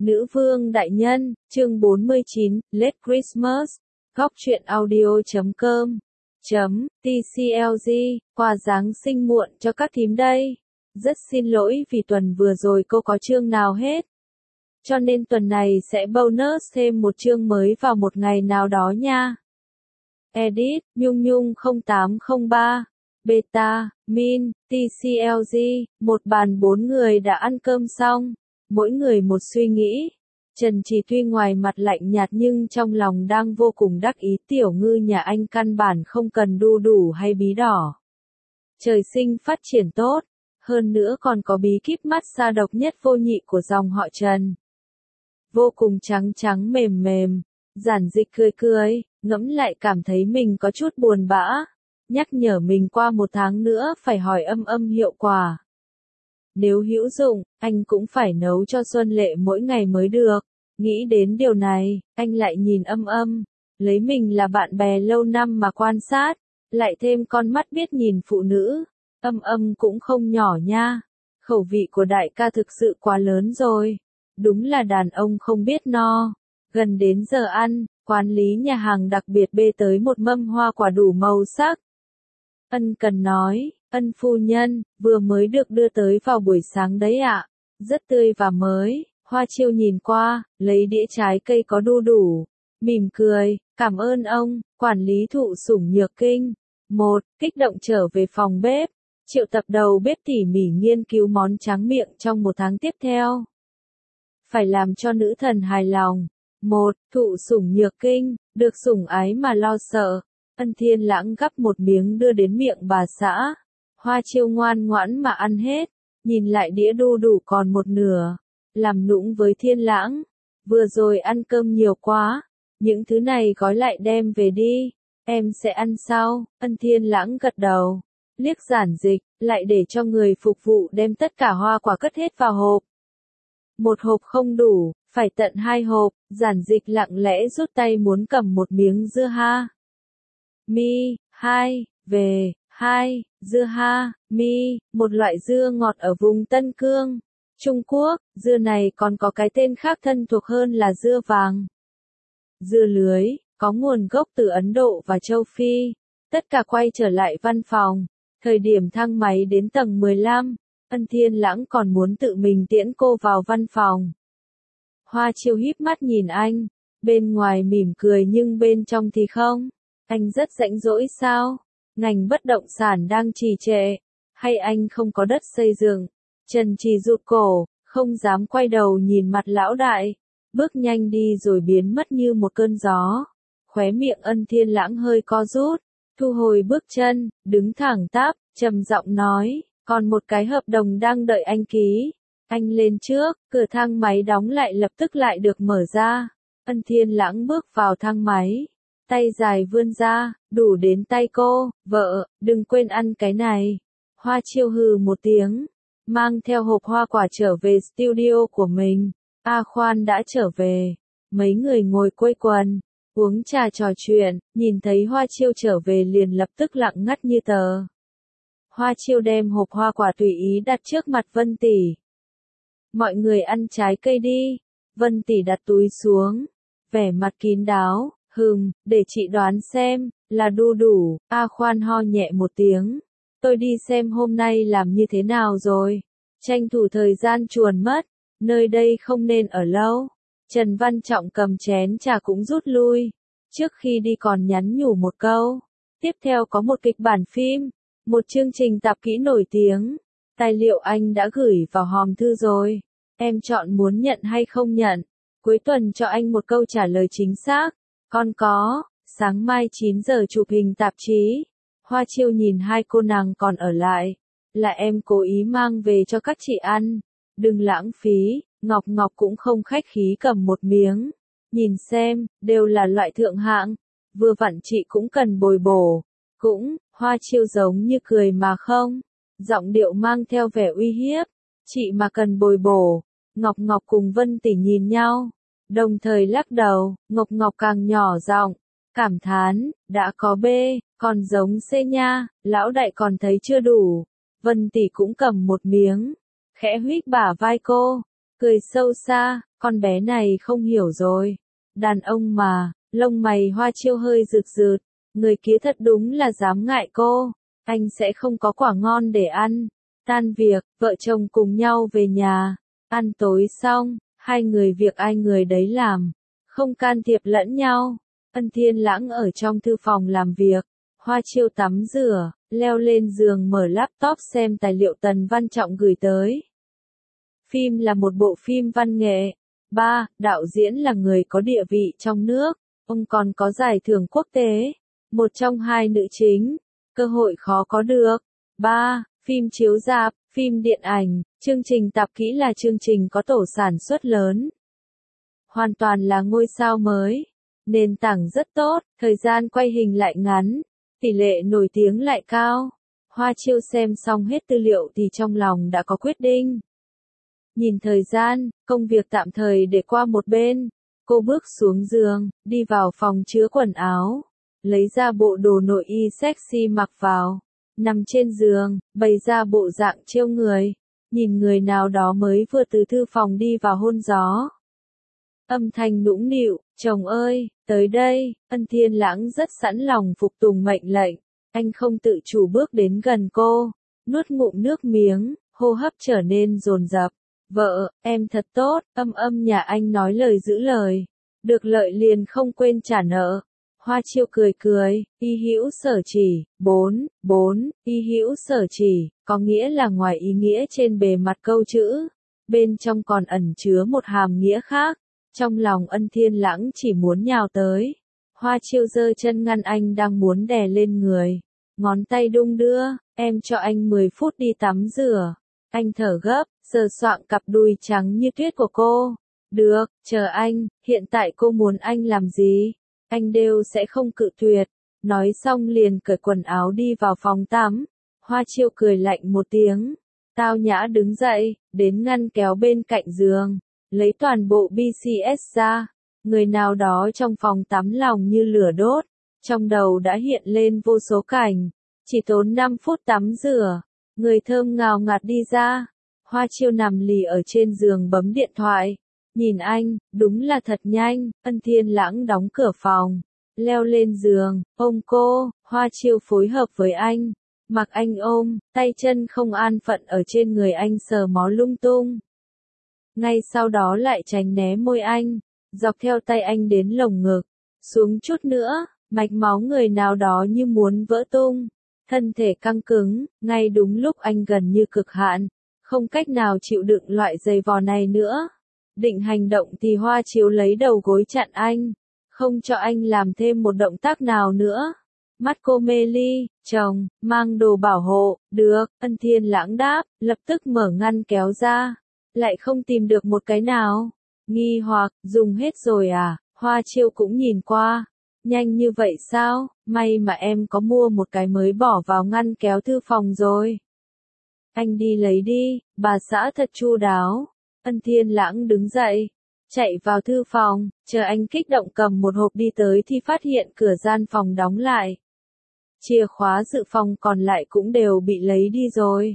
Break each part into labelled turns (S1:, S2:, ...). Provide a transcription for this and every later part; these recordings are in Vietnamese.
S1: Nữ vương đại nhân, chương 49, Late Christmas, góc truyện audio.com, TCLG, quà Giáng sinh muộn cho các thím đây. Rất xin lỗi vì tuần vừa rồi cô có chương nào hết. Cho nên tuần này sẽ bonus thêm một chương mới vào một ngày nào đó nha. Edit, Nhung Nhung 0803, Beta, Min, TCLG, một bàn 4 người đã ăn cơm xong. Mỗi người một suy nghĩ. Trần Trì tuy ngoài mặt lạnh nhạt nhưng trong lòng đang vô cùng đắc ý, tiểu ngư nhà anh căn bản không cần đu đủ hay bí đỏ. Trời sinh phát triển tốt, hơn nữa còn có bí kíp massage độc nhất vô nhị của dòng họ Trần. Vô cùng trắng trắng mềm mềm, giản dịch cười cười, ngẫm lại cảm thấy mình có chút buồn bã, nhắc nhở mình qua một tháng nữa phải hỏi Âm hiệu quả. Nếu hữu dụng, anh cũng phải nấu cho Xuân Lệ mỗi ngày mới được. Nghĩ đến điều này, anh lại nhìn Âm, lấy mình là bạn bè lâu năm mà quan sát, lại thêm con mắt biết nhìn phụ nữ. Âm cũng không nhỏ nha. Khẩu vị của đại ca thực sự quá lớn rồi. Đúng là đàn ông không biết no. Gần đến giờ ăn, quản lý nhà hàng đặc biệt bê tới một mâm hoa quả đủ màu sắc. Ân cần nói, Ân phu nhân, vừa mới được đưa tới vào buổi sáng đấy ạ. Rất tươi và mới. Hoa Chiêu nhìn qua, lấy đĩa trái cây có đu đủ. Mỉm cười, cảm ơn ông, quản lý thụ sủng nhược kinh. Kích động trở về phòng bếp. Triệu tập đầu bếp tỉ mỉ nghiên cứu món tráng miệng trong một tháng tiếp theo. Phải làm cho nữ thần hài lòng. Thụ sủng nhược kinh, được sủng ái mà lo sợ. Ân Thiên Lãng gắp một miếng đưa đến miệng bà xã. Hoa Chiêu ngoan ngoãn mà ăn hết, nhìn lại đĩa đu đủ còn một nửa, làm nũng với Thiên Lãng. Vừa rồi ăn cơm nhiều quá, những thứ này gói lại đem về đi, em sẽ ăn sau. Ân Thiên Lãng gật đầu, liếc giản dịch, lại để cho người phục vụ đem tất cả hoa quả cất hết vào hộp. Một hộp không đủ, phải tận 2 hộp, giản dịch lặng lẽ rút tay muốn cầm một miếng dưa ha. Dưa ha, một loại dưa ngọt ở vùng Tân Cương, Trung Quốc. Dưa này còn có cái tên khác thân thuộc hơn là dưa vàng. Dưa lưới, có nguồn gốc từ Ấn Độ và châu Phi. Tất cả quay trở lại văn phòng. Thời điểm thang máy đến tầng 15, Ân Thiên Lãng còn muốn tự mình tiễn cô vào văn phòng. Hoa Chiêu híp mắt nhìn anh, bên ngoài mỉm cười nhưng bên trong thì không. Anh rất rãnh rỗi sao? Ngành bất động sản đang trì trệ, hay anh không có đất xây dựng? Trần Trì rụt cổ, không dám quay đầu nhìn mặt lão đại, bước nhanh đi rồi biến mất như một cơn gió. Khóe miệng Ân Thiên Lãng hơi co rút, thu hồi bước chân, đứng thẳng tắp, trầm giọng nói, còn một cái hợp đồng đang đợi anh ký. Anh lên trước, cửa thang máy đóng lại lập tức lại được mở ra. Ân Thiên Lãng bước vào thang máy. Tay dài vươn ra, đủ đến tay cô, vợ, đừng quên ăn cái này. Hoa Chiêu hừ một tiếng, mang theo hộp hoa quả trở về studio của mình. A Khoan đã trở về, mấy người ngồi quây quần, uống trà trò chuyện, nhìn thấy Hoa Chiêu trở về liền lập tức lặng ngắt như tờ. Hoa Chiêu đem hộp hoa quả tùy ý đặt trước mặt Vân Tỷ. Mọi người ăn trái cây đi. Vân Tỷ đặt túi xuống, vẻ mặt kín đáo. Để chị đoán xem, là đu đủ. A Khoan ho nhẹ một tiếng. Tôi đi xem hôm nay làm như thế nào rồi. Tranh thủ thời gian chuồn mất, nơi đây không nên ở lâu. Trần Văn Trọng cầm chén trà cũng rút lui. Trước khi đi còn nhắn nhủ một câu. Tiếp theo có một kịch bản phim, một chương trình tạp kỹ nổi tiếng. Tài liệu anh đã gửi vào hòm thư rồi. Em chọn muốn nhận hay không nhận. Cuối tuần cho anh một câu trả lời chính xác. Còn có, sáng mai 9 giờ chụp hình tạp chí. Hoa Chiêu nhìn hai cô nàng còn ở lại. Là em cố ý mang về cho các chị ăn. Đừng lãng phí. Ngọc cũng không khách khí cầm một miếng. Nhìn xem, đều là loại thượng hạng. Vừa vặn chị cũng cần bồi bổ. Hoa Chiêu giống như cười mà không. Giọng điệu mang theo vẻ uy hiếp. Chị mà cần bồi bổ. Ngọc cùng Vân Tỷ nhìn nhau. Đồng thời lắc đầu, Ngọc càng nhỏ giọng, cảm thán, đã có B, còn giống C nha, lão đại còn thấy chưa đủ. Vân Tỷ cũng cầm một miếng, khẽ huých bả vai cô, cười sâu xa, con bé này không hiểu rồi. Đàn ông mà, lông mày Hoa Chiêu hơi rực rực, người kia thật đúng là dám ngại cô, anh sẽ không có quả ngon để ăn. Tan việc, vợ chồng cùng nhau về nhà, ăn tối xong, hai người việc ai người đấy làm, không can thiệp lẫn nhau. Ân Thiên Lãng ở trong thư phòng làm việc, Hoa Chiêu tắm rửa, leo lên giường mở laptop xem tài liệu Tần Văn Trọng gửi tới. Phim là một bộ phim văn nghệ. Đạo diễn là người có địa vị trong nước, ông còn có giải thưởng quốc tế. Một trong hai nữ chính, cơ hội khó có được. Phim chiếu rạp, phim điện ảnh, chương trình tạp kỹ là chương trình có tổ sản xuất lớn. Hoàn toàn là ngôi sao mới. Nền tảng rất tốt, thời gian quay hình lại ngắn, tỷ lệ nổi tiếng lại cao. Hoa Chiêu xem xong hết tư liệu thì trong lòng đã có quyết định. Nhìn thời gian, công việc tạm thời để qua một bên. Cô bước xuống giường, đi vào phòng chứa quần áo. Lấy ra bộ đồ nội y sexy mặc vào. Nằm trên giường, bày ra bộ dạng trêu người. Nhìn người nào đó mới vừa từ thư phòng đi vào hôn gió. Âm thanh nũng nịu, chồng ơi, tới đây. Ân Thiên Lãng rất sẵn lòng phục tùng mệnh lệnh. Anh không tự chủ bước đến gần cô. Nuốt ngụm nước miếng, hô hấp trở nên dồn dập. Vợ, em thật tốt, nhà anh nói lời giữ lời. Được lợi liền không quên trả nợ. Hoa Chiêu cười cười, y hữu sở chỉ, y hữu sở chỉ, có nghĩa là ngoài ý nghĩa trên bề mặt câu chữ. Bên trong còn ẩn chứa một hàm nghĩa khác. Trong lòng Ân Thiên Lãng chỉ muốn nhào tới. Hoa Chiêu giơ chân ngăn anh đang muốn đè lên người. Ngón tay đung đưa, em cho anh 10 phút đi tắm rửa. Anh thở gấp, sờ soạng cặp đùi trắng như tuyết của cô. Được, chờ anh, hiện tại cô muốn anh làm gì? Anh đều sẽ không cự tuyệt. Nói xong liền cởi quần áo đi vào phòng tắm. Hoa Chiêu cười lạnh một tiếng. Tao nhã đứng dậy, đến ngăn kéo bên cạnh giường. Lấy toàn bộ BCS ra. Người nào đó trong phòng tắm lòng như lửa đốt. Trong đầu đã hiện lên vô số cảnh. Chỉ tốn 5 phút tắm rửa. Người thơm ngào ngạt đi ra. Hoa Chiêu nằm lì ở trên giường bấm điện thoại. Nhìn anh, đúng là thật nhanh. Ân Thiên Lãng đóng cửa phòng. Leo lên giường, ôm cô. Hoa Chiêu phối hợp với anh. Mặc anh ôm, tay chân không an phận ở trên người anh sờ mó lung tung. Ngay sau đó lại tránh né môi anh. Dọc theo tay anh đến lồng ngực. Xuống chút nữa, mạch máu người nào đó như muốn vỡ tung. Thân thể căng cứng, ngay đúng lúc anh gần như cực hạn. Không cách nào chịu đựng loại giày vò này nữa. Định hành động thì Hoa Chiêu lấy đầu gối chặn anh. Không cho anh làm thêm một động tác nào nữa. Mắt cô mê ly, chồng, mang đồ bảo hộ, được, Ân Thiên Lãng đáp, lập tức mở ngăn kéo ra. Lại không tìm được một cái nào. Nghi hoặc, dùng hết rồi à? Hoa Chiêu cũng nhìn qua. Nhanh như vậy sao? May mà em có mua một cái mới bỏ vào ngăn kéo thư phòng rồi. Anh đi lấy đi, bà xã thật chu đáo. Ân Thiên Lãng đứng dậy, chạy vào thư phòng, chờ anh kích động cầm một hộp đi tới thì phát hiện cửa gian phòng đóng lại. Chìa khóa dự phòng còn lại cũng đều bị lấy đi rồi.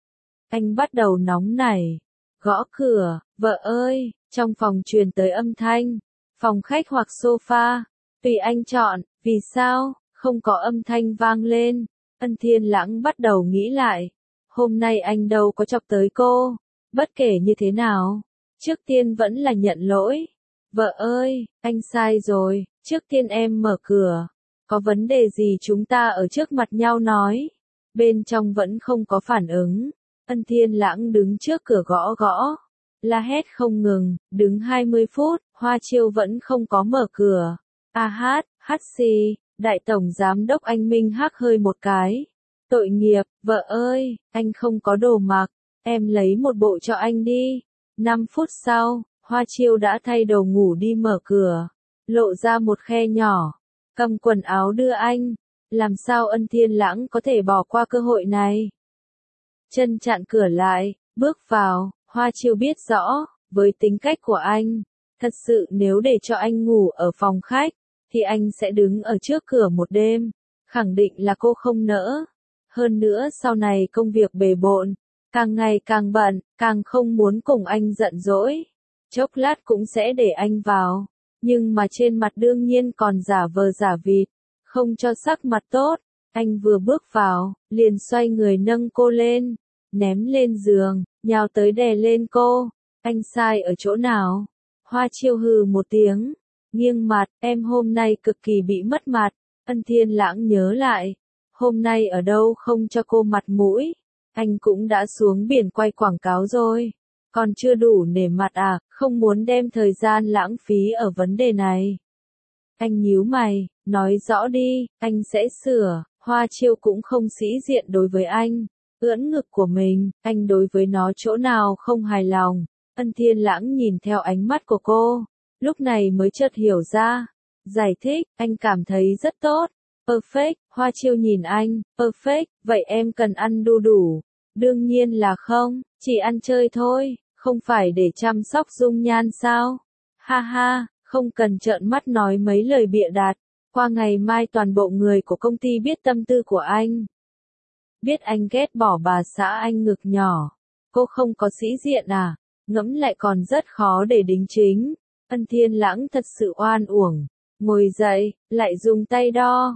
S1: Anh bắt đầu nóng nảy, gõ cửa, vợ ơi, trong phòng truyền tới âm thanh, phòng khách hoặc sofa, tùy anh chọn, vì sao, không có âm thanh vang lên. Ân Thiên Lãng bắt đầu nghĩ lại, hôm nay anh đâu có chọc tới cô. Bất kể như thế nào, trước tiên vẫn là nhận lỗi. Vợ ơi, anh sai rồi, trước tiên em mở cửa. Có vấn đề gì chúng ta ở trước mặt nhau nói. Bên trong vẫn không có phản ứng. Ân Thiên Lãng đứng trước cửa gõ gõ. La hét không ngừng, đứng 20 phút, Hoa Chiêu vẫn không có mở cửa. Xì, đại tổng giám đốc anh Minh hắc hơi một cái. Tội nghiệp, vợ ơi, anh không có đồ mặc. Em lấy một bộ cho anh đi. 5 phút sau, Hoa Chiêu đã thay đồ ngủ đi mở cửa. Lộ ra một khe nhỏ. Cầm quần áo đưa anh. Làm sao Ân Thiên Lãng có thể bỏ qua cơ hội này? Chân chặn cửa lại, bước vào. Hoa Chiêu biết rõ, với tính cách của anh, thật sự nếu để cho anh ngủ ở phòng khách, thì anh sẽ đứng ở trước cửa một đêm. Khẳng định là cô không nỡ. Hơn nữa sau này công việc bề bộn, Càng ngày càng bận, càng không muốn cùng anh giận dỗi. Chốc lát cũng sẽ để anh vào. Nhưng mà trên mặt đương nhiên còn giả vờ giả vịt, không cho sắc mặt tốt. Anh vừa bước vào, liền xoay người nâng cô lên, ném lên giường, nhào tới đè lên cô. Anh sai ở chỗ nào? Hoa Chiêu hừ một tiếng, nghiêng mặt, em hôm nay cực kỳ bị mất mặt. Ân Thiên Lãng nhớ lại, hôm nay ở đâu không cho cô mặt mũi. Anh cũng đã xuống biển quay quảng cáo rồi. Còn chưa đủ nể mặt à, không muốn đem thời gian lãng phí ở vấn đề này. Anh nhíu mày, nói rõ đi, anh sẽ sửa. Hoa Chiêu cũng không sĩ diện đối với anh. Ưỡn ngực của mình, anh đối với nó chỗ nào không hài lòng. Ân Thiên Lãng nhìn theo ánh mắt của cô, lúc này mới chợt hiểu ra. Giải thích, anh cảm thấy rất tốt. Perfect, Hoa Chiêu nhìn anh, perfect, vậy em cần ăn đu đủ. Đương nhiên là không, chỉ ăn chơi thôi, không phải để chăm sóc dung nhan sao? Ha ha, không cần trợn mắt nói mấy lời bịa đặt. Qua ngày mai toàn bộ người của công ty biết tâm tư của anh. Biết anh ghét bỏ bà xã anh ngực nhỏ. Cô không có sĩ diện à? Ngẫm lại còn rất khó để đính chính. Ân Thiên Lãng thật sự oan uổng. Ngồi dậy, lại dùng tay đo,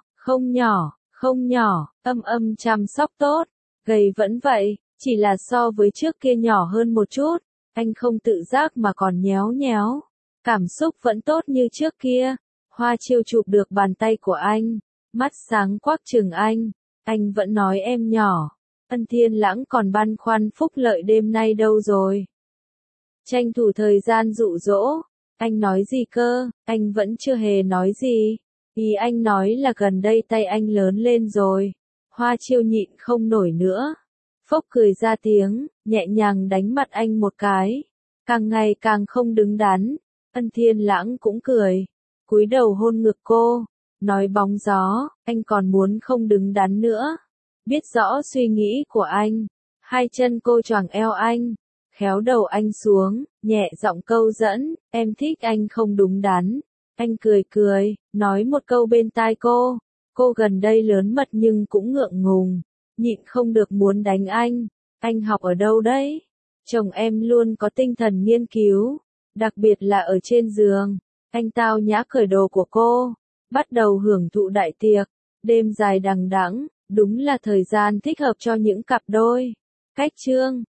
S1: không nhỏ, âm chăm sóc tốt. Gầy vẫn vậy, chỉ là so với trước kia nhỏ hơn một chút. Anh không tự giác mà còn nhéo nhéo. Cảm xúc vẫn tốt như trước kia. Hoa Chiêu chụp được bàn tay của anh, mắt sáng quắc chừng anh vẫn nói em nhỏ. Ân Thiên Lãng còn băn khoăn phúc lợi đêm nay đâu rồi. Tranh thủ thời gian dụ dỗ, anh nói gì cơ, anh vẫn chưa hề nói gì. Ý anh nói là gần đây tay anh lớn lên rồi. Hoa Chiêu nhịn không nổi nữa. Phốc cười ra tiếng, nhẹ nhàng đánh mặt anh một cái. Càng ngày càng không đứng đắn. Ân Thiên Lãng cũng cười, cúi đầu hôn ngực cô, nói bóng gió, anh còn muốn không đứng đắn nữa. Biết rõ suy nghĩ của anh, hai chân cô choàng eo anh, khéo đầu anh xuống, nhẹ giọng câu dẫn, em thích anh không đúng đắn. Anh cười, nói một câu bên tai cô. Cô gần đây lớn mật nhưng cũng ngượng ngùng, nhịn không được muốn đánh anh. Anh học ở đâu đấy? Chồng em luôn có tinh thần nghiên cứu, đặc biệt là ở trên giường. Anh tao nhã cởi đồ của cô, bắt đầu hưởng thụ đại tiệc. Đêm dài đằng đẵng, đúng là thời gian thích hợp cho những cặp đôi. Cách chương